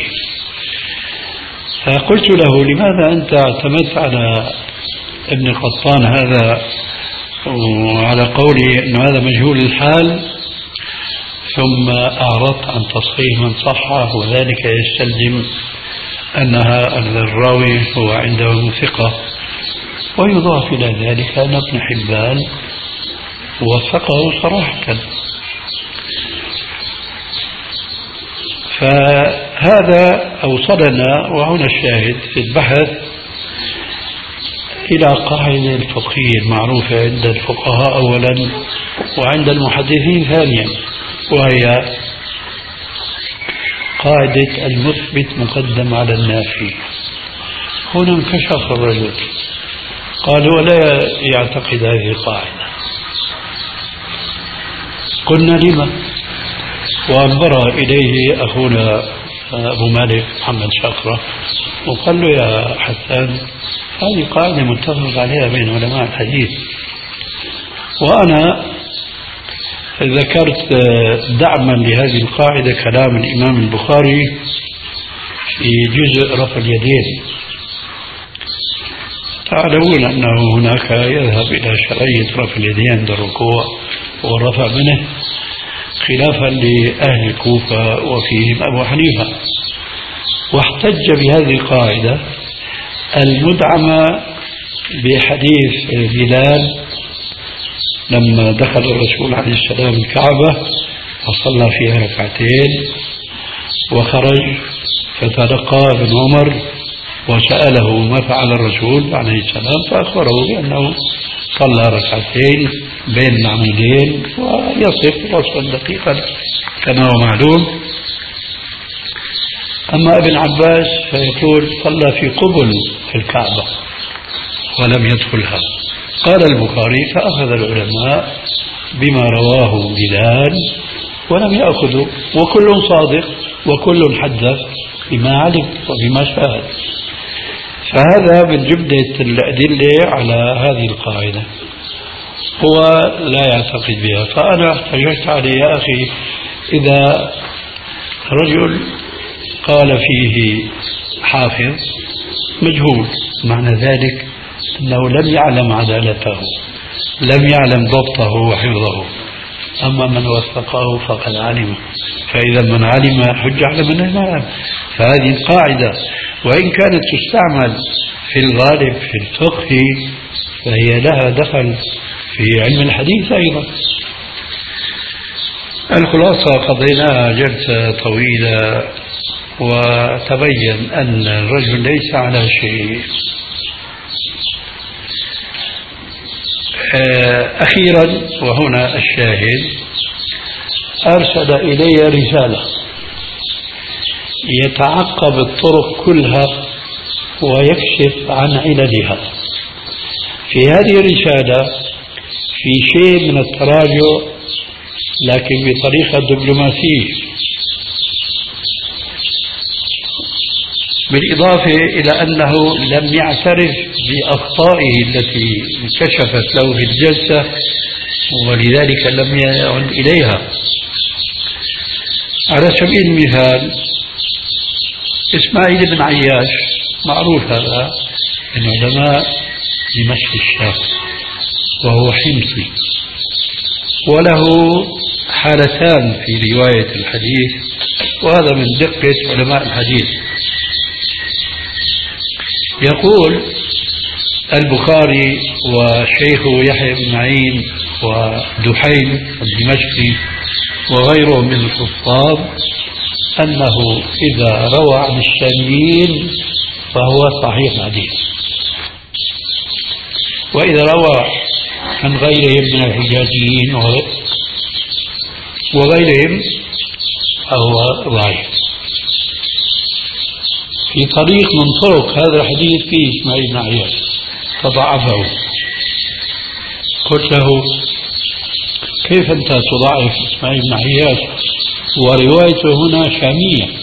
فقلت له لماذا أنت اعتمدت على ابن القطان هذا وعلى قولي أن هذا مجهول الحال ثم أعرضت عن تصحيح من صحه وذلك يستلزم أنها الراوي هو عنده ثقة. ويضاف إلى ذلك أن ابن حبان وثقه صراحة. فهذا أوصلنا وهنا الشاهد في البحث إلى قاعدة الفقهية المعروفة عند الفقهاء أولا وعند المحدثين ثانيا، وهي قاعدة المثبت مقدم على النافي. هنا انكشف الرجل قال ولا يعتقد هذه القاعدة. قلنا لما؟ وأنظر إليه أخونا أبو مالك محمد شاكرة وقال له يا حسان هذه قاعدة متفق عليها بين علماء الحديث، وأنا ذكرت دعما لهذه القاعدة كلام الإمام البخاري في جزء رفع اليدين. تعلمون أنه هناك يذهب إلى شرعية رفع اليدين عند الركوع والرفع منه خلافا لأهل الكوفة وفيهم أبو حنيفة، واحتج بهذه القاعدة المدعمة بحديث بلال لما دخل الرسول عليه السلام الكعبة وصلى فيها ركعتين وخرج فتلقى ابن عمر وسأله ما فعل الرسول عليه السلام فأخبره بأنه صلى ركعتين بين العمودين ويصف وصفا دقيقا كما هو معلوم. أما ابن عباس فيقول صلى في قبل الكعبة ولم يدخلها. قال البخاري فأخذ العلماء بما رواه بلال ولم يأخذوا، وكل صادق وكل حدث بما علم وبما شاهد. فهذا من جملة الأدلة على هذه القاعدة. هو لا يعتقد بها، فأنا احتججت عليه يا أخي إذا رجل قال فيه حافظ مجهول معنى ذلك أنه لم يعلم عدالته لم يعلم ضبطه وحفظه، أما من وثقه فقد علم. فإذا من علم حج على من لا يعلم. فهذه القاعدة وإن كانت تستعمل في الغالب في الفقه فهي لها دخل في علم الحديث أيضا. الخلاصة قضيناها جلسة طويلة وتبين أن الرجل ليس على شيء. أخيرا وهنا الشاهد، أرسل إلي رسالة يتعقب الطرق كلها ويكشف عن عللها. في هذه الرسالة في شيء من التراجع لكن بطريقة دبلوماسية، بالإضافة إلى أنه لم يعترف بأخطائه التي انكشفت له في الجلسة ولذلك لم يعد إليها. على سبيل المثال إسماعيل بن عياش معروف هذا من علماء دمشق الشام وهو حمصي، وله حالتان في رواية الحديث، وهذا من دقة علماء الحديث. يقول البخاري وشيخه يحيى بن معين ودحيم الدمشقي وغيرهم من الحفاظ أنه إذا روى عن الشاميين فهو صحيح الحديث، وإذا روى عن غيرهم من الحجازيين وغيرهم فهو ضعيف. في طريق من طرق هذا الحديث فيه إسماعيل بن عياش فضعفه. قلت له كيف أنت تضعف إسماعيل بن عياش وروايته هنا شامية؟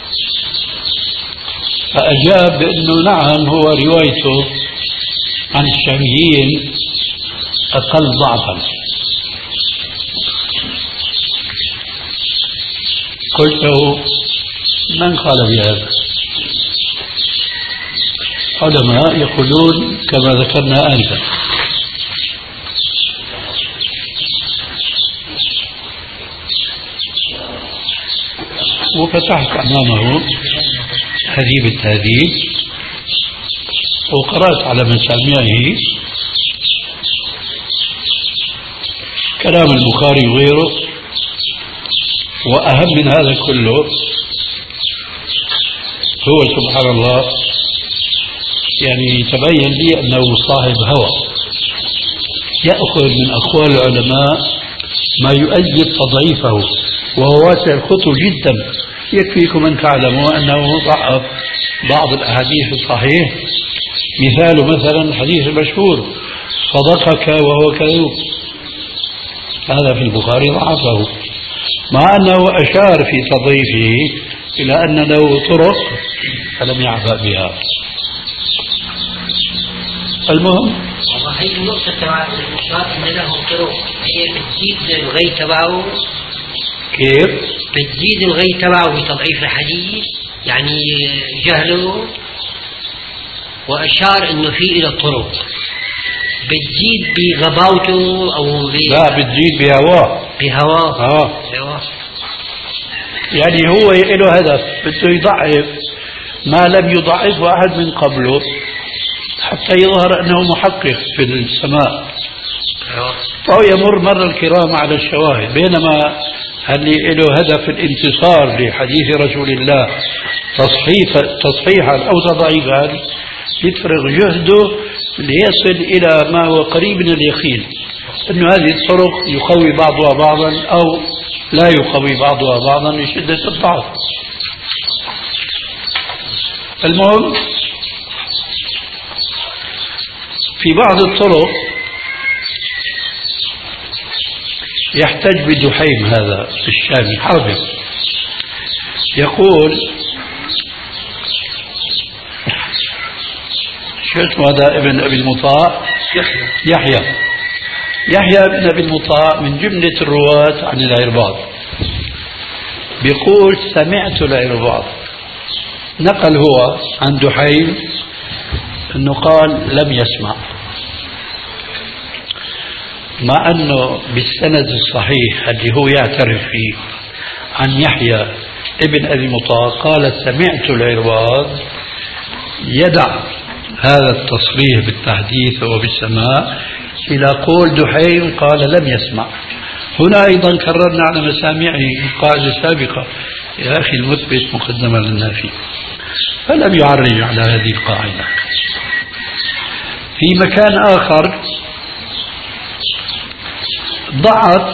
فأجاب بأنه نعم هو روايته عن الشاميين أقل ضعفا. قلت له من قال بهذا؟ علماء يقولون كما ذكرنا آنفا. وفتحت أمامه هذيب التهذيب وقرأت على مسامعه كلام البخاري وغيره. وأهم من هذا كله هو سبحان الله يعني تبين لي أنه صاحب هوى، يأخذ من أقوال العلماء ما يؤيد تضعيفه، وهو واسع الخطو جدا. يكفيكم أن تعلموا أنه ضعف بعض الأحاديث الصحيح، مثال مثلا الحديث المشهور صدقك وهو كذوب، هذا في البخاري ضعفه، مع أنه أشار في تضعيفه إلى أن له طرق فلم يعبأ بها. المهم هي النقطة تبع الإشارة أن له طرق هي بتزيد الغي تبعه. كيف؟ بتزيد الغي تبعه في تضعيف الحديث، يعني جهله، وأشار أنه في إلى الطرق بتزيد بغباوته أو ب... لا بتزيد بهواه بهواه آه. بهواه. يعني هو له هدف بده يضعف ما لم يضعفه أحد من قبله حتى يظهر أنه محقق في السماء، فهو يمر مر الكرام على الشواهد. بينما اللي له هدف الانتصار لحديث رسول الله تصحيح تصحيحا أو تضعيفا يتفرغ جهده ليصل إلى ما هو قريب من اليقين أن هذه الطرق يقوي بعضها بعضا أو لا يقوي بعضها بعضا لشدة الضعف. المهم في بعض الطرق يحتج بدحيم هذا الشامي حافظ، يقول شو اسمه هذا ابن أبي المطاع يحيى يحيى ابن أبي المطاع من جملة الرواة عن العرباض، بيقول سمعت العرباض، نقل هو عن دحيم أنه قال لم يسمع، مع أنه بالسند الصحيح اللي هو يعترف فيه عن يحيى ابن أبي مطاع قالت سمعت العرباض يدع هذا التصريح بالتحديث وبالسماع إلى قول دحيم قال لم يسمع. هنا أيضا كررنا على مسامعه القاعدة السابقة، يا أخي المثبت مقدمة للنافي، فلم يعرج على هذه القاعدة. في مكان آخر ضعف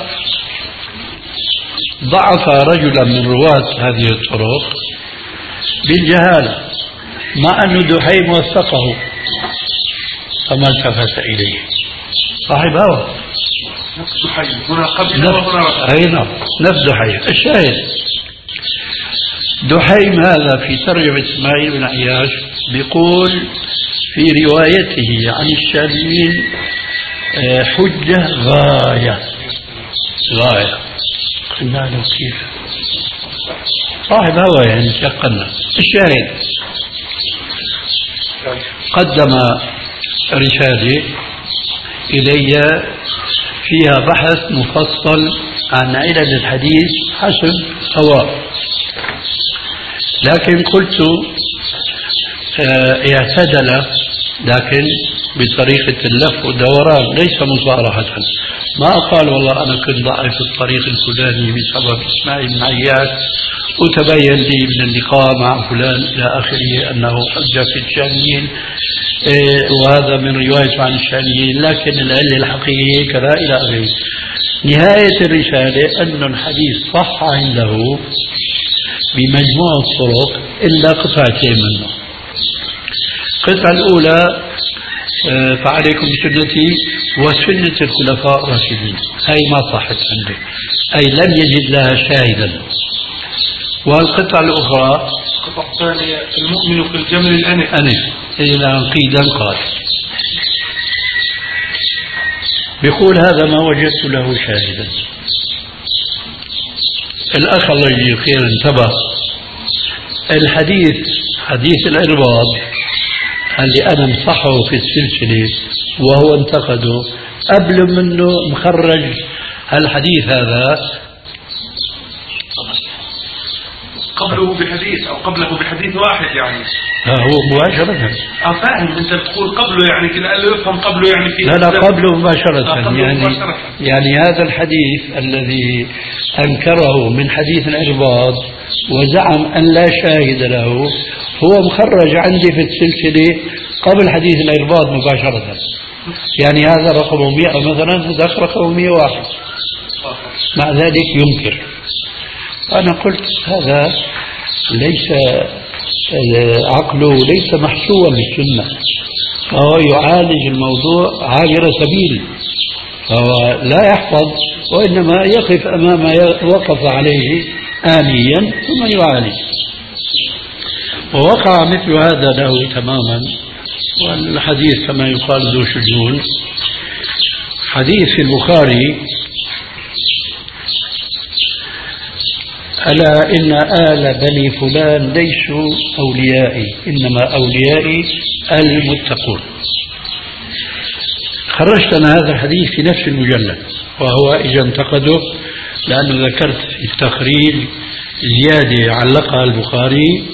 ضعف رجلا من رواة هذه الطرق بالجهالة، مع أن دحيم وثقه فما التفت إليه. صاحب هوى نفس دحيم هنا قبل وهنا أي نعم نفس دحيم. الشاهد دحيم هذا في ترجمة إسماعيل بن عياش بيقول في روايته عن الشاميين حجة غاية غاية. قلنا له كيف صاحب هوى يعني تيقنا. الشاهد قدم رسالة إلي فيها بحث مفصل عن علل الحديث حسب هواه، لكن قلت اه اعتدل لكن بطريقة اللف والدوران ليس مصارحة. ما قال والله أنا كنت ضعيف في الطريق الفلاني بسبب إسماعيل بن عياش وتبين لي من اللقاء مع فلان إلى آخره أنه حجة في الشاميين إيه وهذا من رواية عن الشاميين، لكن العلة الحقيقية كذا إلى آخره. نهاية الرسالة أن الحديث صح عنده بمجموع الطرق إلا قطعتين منه. القطعة الأولى فعليكم بسنتي وسنة الخلفاء الراشدين، هي ما صحت عنده، أي لم يجد لها شاهدا. والقطعة الأخرى القطعة الثانية المؤمن في الجمل الأنف أنف إلى قيدا قال. بيقول هذا ما وجدت له شاهدا. الأخ الله يجزيه خير انتبه، الحديث حديث الإرباض اللي أنا مصحه في السلسلة وهو انتقده قبل منه مخرج الحديث هذا قبله بحديث أو قبله بحديث واحد يعني هو مباشرة. أفهم أنت بتقول قبله يعني كده قال له يفهم قبله يعني في لا لا قبله مباشرة. قبله يعني مباشرة. يعني هذا الحديث الذي أنكره من حديث الإرباض وزعم أن لا شاهد له هو مخرج عندي في السلسلة قبل حديث الإرباض مباشرة. يعني هذا رقم مئة مثلا، هذا رقم مئة وواحد، مع ذلك ينكر. أنا قلت هذا ليس عقله ليس محسوبا بالسنة، فهو يعالج الموضوع عابر سبيل، فهو لا يحفظ وإنما يقف أمام ما وقف عليه آنيا ثم يعالج. ووقع مثل هذا له تماما. والحديث كما يقال ذو شجون. حديث في البخاري ألا إن آل بني فلان ليسوا أوليائي إنما أوليائي المتقون. خرجت أنا هذا الحديث في نفس المجلد، وهو إذا انتقده لأنه ذكرت في التخريج زيادة علقها البخاري،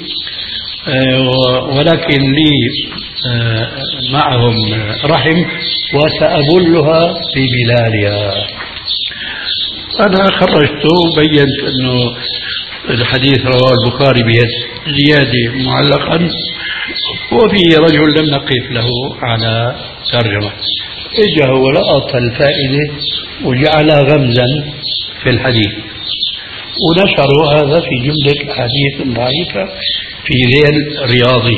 ولكن لي معهم رحم وسأبلها في بلالها. أنا خرجته وبينت أنه الحديث رواه البخاري بزيادة معلقا، وفي رجل لم نقف له على ترجمة. إجا هو لقط الفائدة وجعلها غمزا في الحديث، ونشروا هذا في جملة الأحاديث الضعيفة في ذيل رياضه.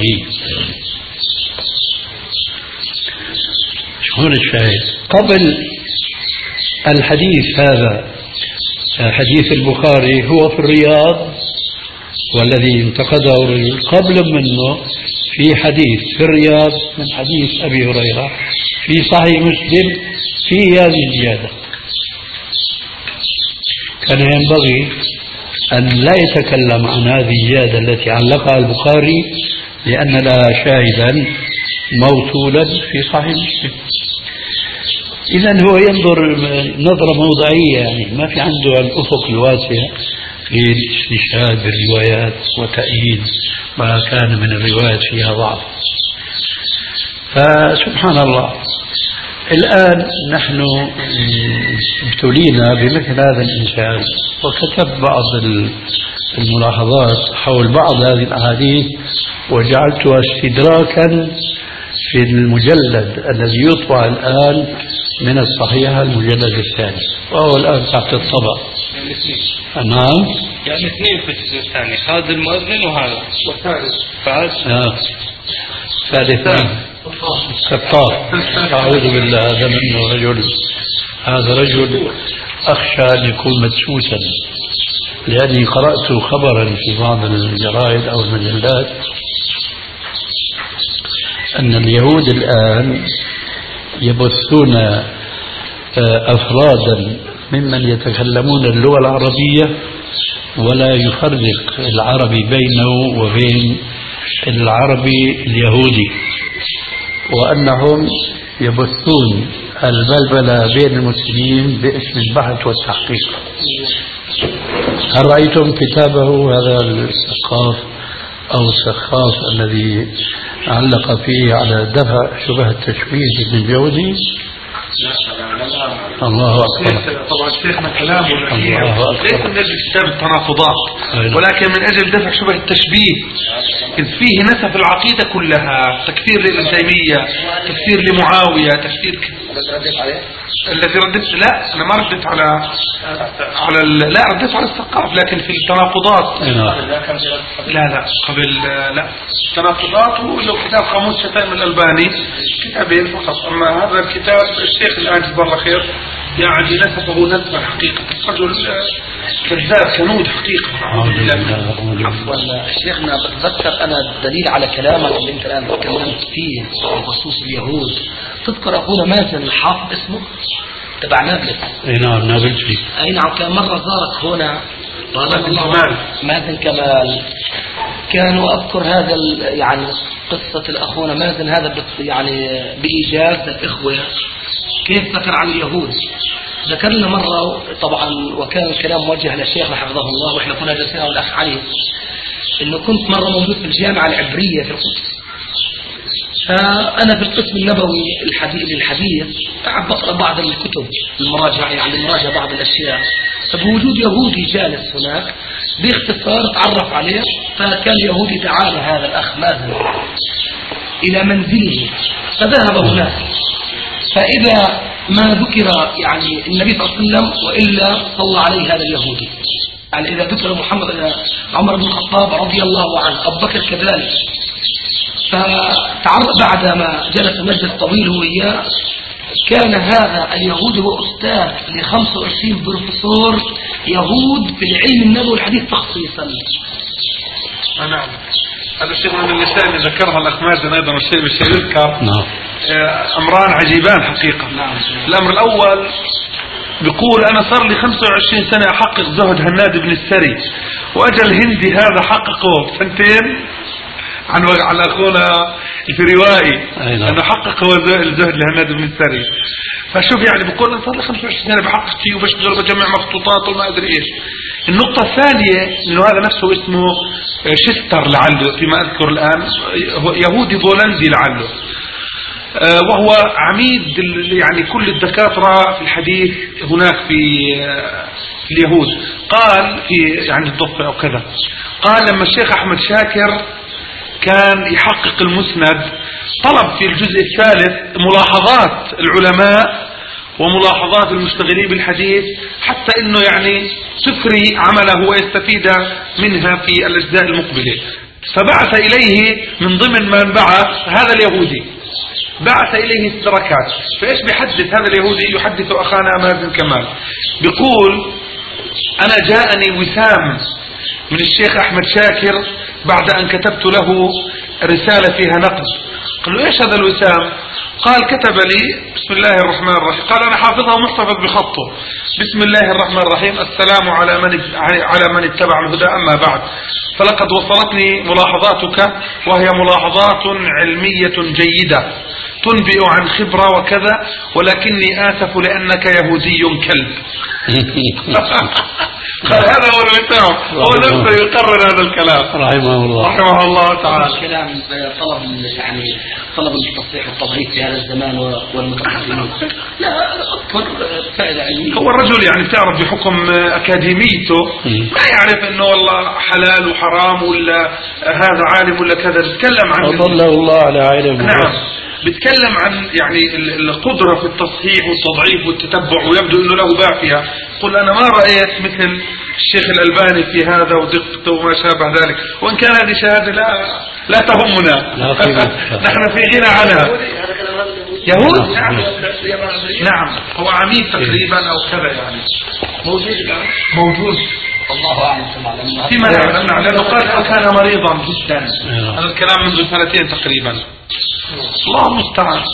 هنا الشاهد قبل الحديث هذا، حديث البخاري هو في الرياض والذي انتقده الرجل، قبل منه في حديث في الرياض من حديث أبي هريرة في صحيح مسلم في هذه الزيادة. كان ينبغي أن لا يتكلم عن هذه الزيادة التي علقها البخاري لأن لها شاهدا موصولا في صحيح مسلم. إذن هو ينظر نظرة موضعية، يعني ما في عنده الأفق الواسع في الاستشهاد بالروايات وتأييد ما كان من الروايات فيها ضعف. فسبحان الله، الآن نحن ابتلينا بمثل هذا الإنسان، وكتب بعض الملاحظات حول بعض هذه الأحاديث وجعلتها استدراكا في المجلد الذي يطبع الآن من الصحيحة المجلد الثاني، وهو الآن تحت الطبع. نعم، يعني اثنين في الجزء الثاني، هذا المؤذن وهذا والثالث آه. ثالثا كفار. أعوذ بالله، هذا منه رجل، هذا رجل أخشى أن يكون مدسوسا، لأني قرأت خبرا في بعض الجرائد أو المجلات أن اليهود الآن يبثون أفرادا ممن يتكلمون اللغة العربية ولا يفرق العربي بينه وبين العربي اليهودي، وأنهم يبثون البلبلة بين المسلمين باسم البحث والتحقيق. هل رأيتم كتابه هذا السقاف أو السخاف الذي علق فيه على دفع شبه التشويه لابن الجوزي؟ الله أكبر. طبعا شيخنا كلامه الله ليس من أجل كتاب التناقضات، ولكن من أجل دفع شبه التشبيه، إذ فيه نسف العقيدة كلها، تكفير لابن تيمية، تكفير لمعاوية، تكفير الذي ردت. لا أنا ما ردت على على لا ردت على الثقاف، لكن في التناقضات لا لا قبل لا التناقضات له كتاب قاموس شتائم الألباني، كتابين فقط. أما هذا الكتاب الشيخ الآن جزاه الله خير يعني نسفه نسبا حقيقة، رجل كذاب كنود حقيقة. شيخنا بتذكر أنا دليل على كلامك اللي أنت الآن تكلمت فيه بخصوص اليهود. تذكر أخونا مازن الحافظ اسمه تبع نابلس؟ أي نعم، نابلسي. أي نعم، كان مرة زارك هنا مازن كمال. كانوا أذكر هذا يعني قصة الأخونا مازن هذا يعني بإيجاز الإخوة كيف ذكر عن اليهود. ذكر لنا مرة طبعا، وكان الكلام موجه لشيخنا حفظه الله، وإحنا كنا جالسين والأخ علي، إنه كنت مرة موجود في الجامعة العبرية في القدس. فأنا في القسم النبوي الحديث للحديث قاعد بقرأ بعض الكتب المراجعة، يعني المراجعة بعض الأشياء، فبوجود يهودي جالس هناك باختصار تعرف عليه. فكان يهودي تعالى هذا الأخ مازن إلى منزله، فذهب هناك، فإذا ما ذكر يعني النبي صلى الله عليه وسلم وإلا صلى عليه هذا اليهودي، يعني إذا ذكر محمد عمر بن الخطاب رضي الله عنه، أبو بكر كذلك. فتعرف بعد ما جلس مجلس طويل وإياه، كان هذا اليهودي هو أستاذ ل خمسة وعشرين بروفيسور يهود في العلم النبوي والحديث تخصيصا. نعم، هذا الشيء من الأشياء اللي ذكرها الأخ مازن أيضا، والشيء بالشيء يذكر نعم. أمران عجيبان حقيقة. نعم. الأمر الأول بيقول أنا صار لي خمسة وعشرين سنة أحقق زهد هناد بن السري، وأجل الهندي هذا حققه سنتين عن عن أخونا الفروائي أنه حقق هو الزهد لهناد بن السري. فشوف يعني بقول أنا صار لي خمسة وعشرين سنة بحقق فيه وبشتغل وبجمع مخطوطات وما أدري إيش. النقطة الثانية إنه هذا نفسه اسمه شستر لعله فيما أذكر الآن، يهودي بولندي لعله، وهو عميد يعني كل الدكاترة في الحديث هناك في اليهود. قال في يعني الضفة أو كذا، قال لما الشيخ أحمد شاكر كان يحقق المسند طلب في الجزء الثالث ملاحظات العلماء وملاحظات المشتغلين بالحديث، حتى انه يعني تثري عمله ويستفيد منها في الاجزاء المقبلة. فبعث اليه من ضمن ما انبعث هذا اليهودي، بعث اليه استدراكات. فايش بيحدث هذا اليهودي؟ يحدث اخانا مازن كمال، بيقول انا جاءني وسام من الشيخ احمد شاكر بعد ان كتبت له رسالة فيها نقد. قال له ايش هذا الوسام؟ قال كتب لي بسم الله الرحمن الرحيم، قال انا حافظها ومحتفظ بخطه، بسم الله الرحمن الرحيم، السلام على من على من اتبع الهدى، اما بعد، فلقد وصلتني ملاحظاتك وهي ملاحظات علمية جيدة تنبئ عن خبرة وكذا، ولكني آسف لأنك يهودي كلب. قال هذا هو الوسام، هو نفسه يقرر هذا الكلام رحمه الله رحمه الله تعالى. الكلام طلب يعني طلب التصحيح والتضعيف في هذا الزمان والمتقدمين لا أكبر فائدة علمية. هو الرجل يعني بتعرف بحكم أكاديميته ما يعرف إنه والله حلال وحرام ولا هذا عالم ولا كذا، بيتكلم عن أضله الله على علم. نعم، بيتكلم عن يعني القدرة في التصحيح والتضعيف والتتبع، ويبدو انه له باقية. قل انا ما رأيت مثل الشيخ الألباني في هذا ودقته وما شابه ذلك، وان كان هذه شهادة لا لا تهمنا نحن في غنى عنها. يهود نعم. نعم هو عميد تقريبا او كذا يعني موجود الان موجود الله اعلم فيما نعلم لانه قال كان مريضا جدا. هذا الكلام منذ سنتين تقريبا. الله المستعان.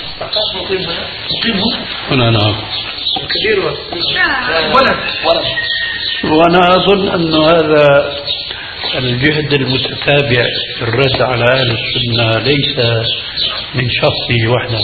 مقيم هنا نعم كبير ولد ولد. وأنا أظن أن هذا الجهد المتتابع في الرد على أهل السنة ليس من شخصي وحده،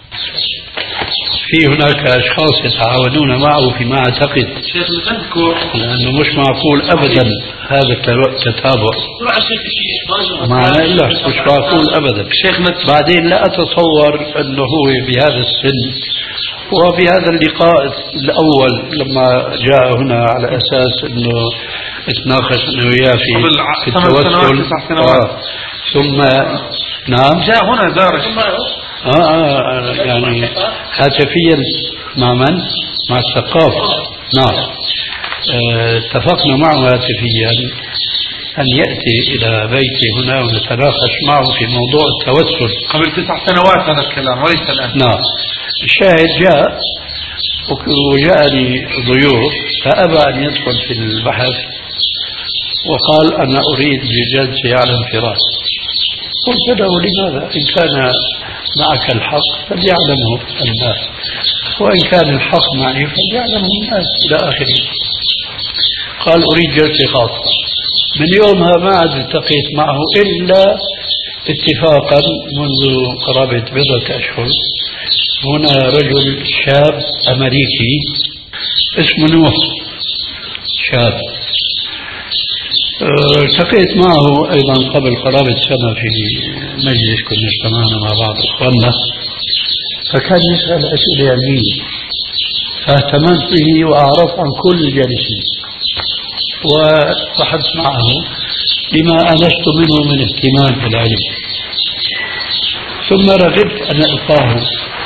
في هناك أشخاص يتعاونون معه فيما أعتقد، لأنه مش معقول أبدا هذا التتابع معنى إلا مش معقول أبدا. بعدين لا أتصور أنه هو بهذا السن وبهذا اللقاء الأول لما جاء هنا على أساس أنه اتناقش أنه وياه في, في التوسل آه. ثم نعم جاء هنا زارش آه, آه يعني هاتفيا مع من؟ مع الثقاف. نعم آه اتفقنا معه هاتفيا أن يأتي إلى بيتي هنا ونتناقش معه في موضوع التوسل قبل تسع سنوات هذا الكلام وليس الآن. نعم الشاهد جاء وجاءني ضيوف فأبى أن يدخل في البحث وقال أنا أريد جلسة على انفراد. قلت له لماذا؟ إن كان معك الحق فليعلمه الناس وإن كان الحق معي فليعلمه الناس إلى آخره. قال أريد جلسة خاصة. من يومها ما عاد التقيت معه إلا اتفاقا منذ قرابة بضعة أشهر. هنا رجل شاب أمريكي اسمه نوح شاب التقيت معه أيضا قبل قرابة سنة في مجلس كنا اجتمعنا مع بعض إخواننا، فكان يسأل أسئلة علمية فاهتممت به وأعرف عن كل الجالسين وبحثت معه لما أنشت منه من اهتمام في العلم. ثم رغبت أن ألقاه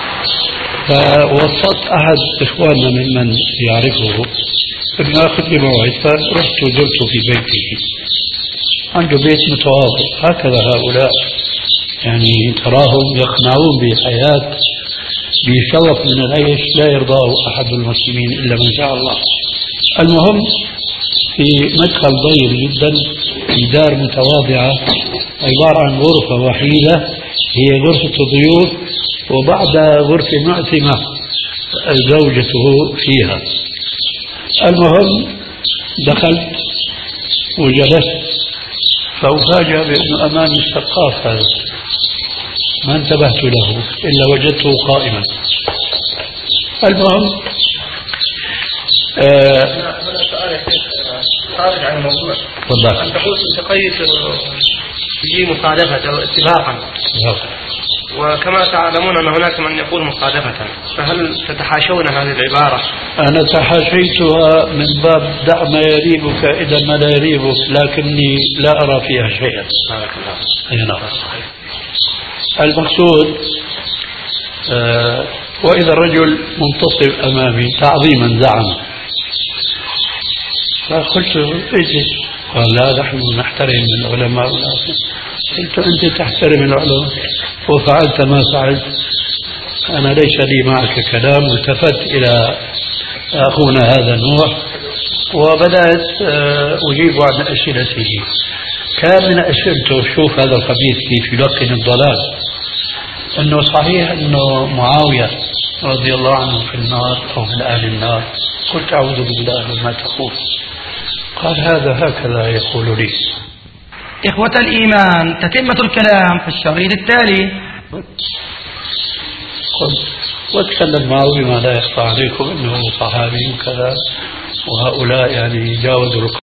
فوصلت أحد إخواننا ممن يعرفه أن أخذ لي موعد، فرحت وزرته في بيته. عنده بيت متواضع هكذا هؤلاء يعني تراهم يقنعون بحياة بشرف من العيش لا يرضاه أحد المسلمين إلا من شاء الله. المهم في مدخل ضيق جدا في دار متواضعة عبارة عن غرفة وحيدة هي غرفة الضيوف وبعد غرفة معتمة زوجته فيها. المهم دخلت وجلست فأفاجأ بأنه أمامي الثقاف هذا ما انتبهت له إلا وجدته قائما. المهم آه خارج عن الموضوع. والله أن تقول التقيت في مصادفة أو اتفاقا، وكما تعلمون أن هناك من يقول مصادفة، فهل تتحاشون هذه العبارة؟ أنا تحاشيتها من باب دع ما يريبك إذا ما لا يريبك، لكني لا أرى فيها شيئا. أي نعم. المقصود آه وإذا الرجل منتصب أمامي تعظيما زعم، فقلت اجلس. قال لا نحن نحترم العلماء. قلت أنت تحترم العلماء وفعلت ما فعلت، أنا ليس لي معك كلام. التفت إلى أخونا هذا النوع وبدأت أجيب عن أسئلته. كان من أسئلته شوف هذا الخبيث كيف يلقن الضلال، أنه صحيح أنه معاوية رضي الله عنه في النار أو من أهل النار. قلت أعوذ بالله ما تقول. قال هذا هكذا يقول لي. إخوة الإيمان، تتمة الكلام في الشريط التالي. قلت واتكلم معه بما لا يخفى عليكم انه صحابي وكذا، وهؤلاء يعني جاوزوا